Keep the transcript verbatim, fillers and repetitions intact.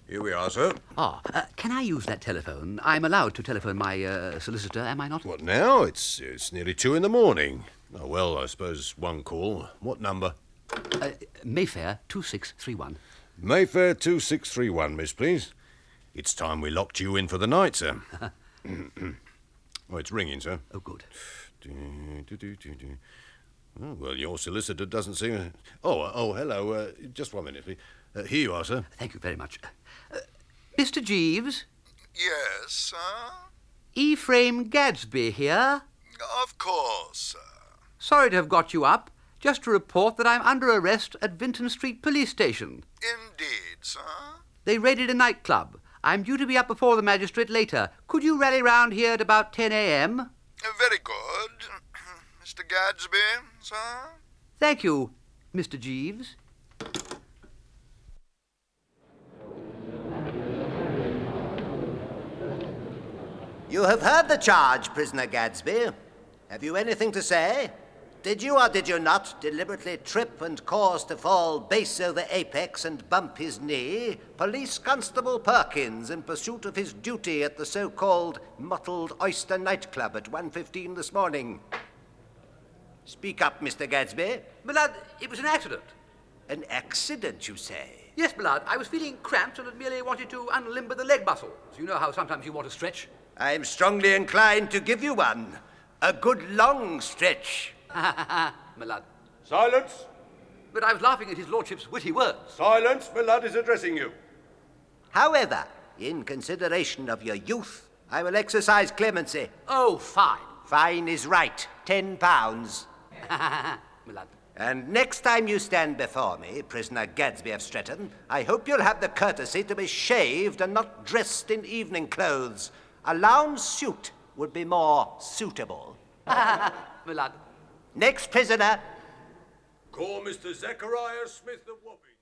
Here we are, sir. Ah, uh, can I use that telephone? I'm allowed to telephone my uh, solicitor, am I not? What now? It's it's nearly two in the morning. Oh, well, I suppose one call. What number? Uh, Mayfair two six three one. Mayfair two six three one, miss, please. It's time we locked you in for the night, sir. Oh, it's ringing, sir. Oh, good. Do, do, do, do, do. Oh, well, your solicitor doesn't seem... Oh, uh, oh, hello. Uh, just one minute, please. Uh, here you are, sir. Thank you very much. Uh, Mister Jeeves? Yes, sir? Ephraim Gadsby here. Of course, sir. Sorry to have got you up. Just to report that I'm under arrest at Vinton Street Police Station. Indeed, sir. They raided a nightclub. I'm due to be up before the magistrate later. Could you rally round here at about ten a.m.? Very good. Mister Gadsby, sir? Thank you, Mister Jeeves. You have heard the charge, prisoner Gadsby. Have you anything to say? Did you or did you not deliberately trip and cause to fall base over apex and bump his knee Police Constable Perkins in pursuit of his duty at the so-called Mottled Oyster nightclub at one fifteen this morning? Speak up, Mister Gadsby. My lad, it was an accident. An accident, you say? Yes, my lad, I was feeling cramped and had merely wanted to unlimber the leg muscles. You know how sometimes you want to stretch. I'm strongly inclined to give you one. A good long stretch. My lad. Silence! But I was laughing at his lordship's witty words. Silence! My lad is addressing you. However, in consideration of your youth, I will exercise clemency. Oh, fine. Fine is right. Ten pounds. My lad. And next time you stand before me, prisoner Gadsby of Stretton, I hope you'll have the courtesy to be shaved and not dressed in evening clothes. A lounge suit would be more suitable. My lad. Next prisoner. Call Mister Zechariah Smith of Wapping.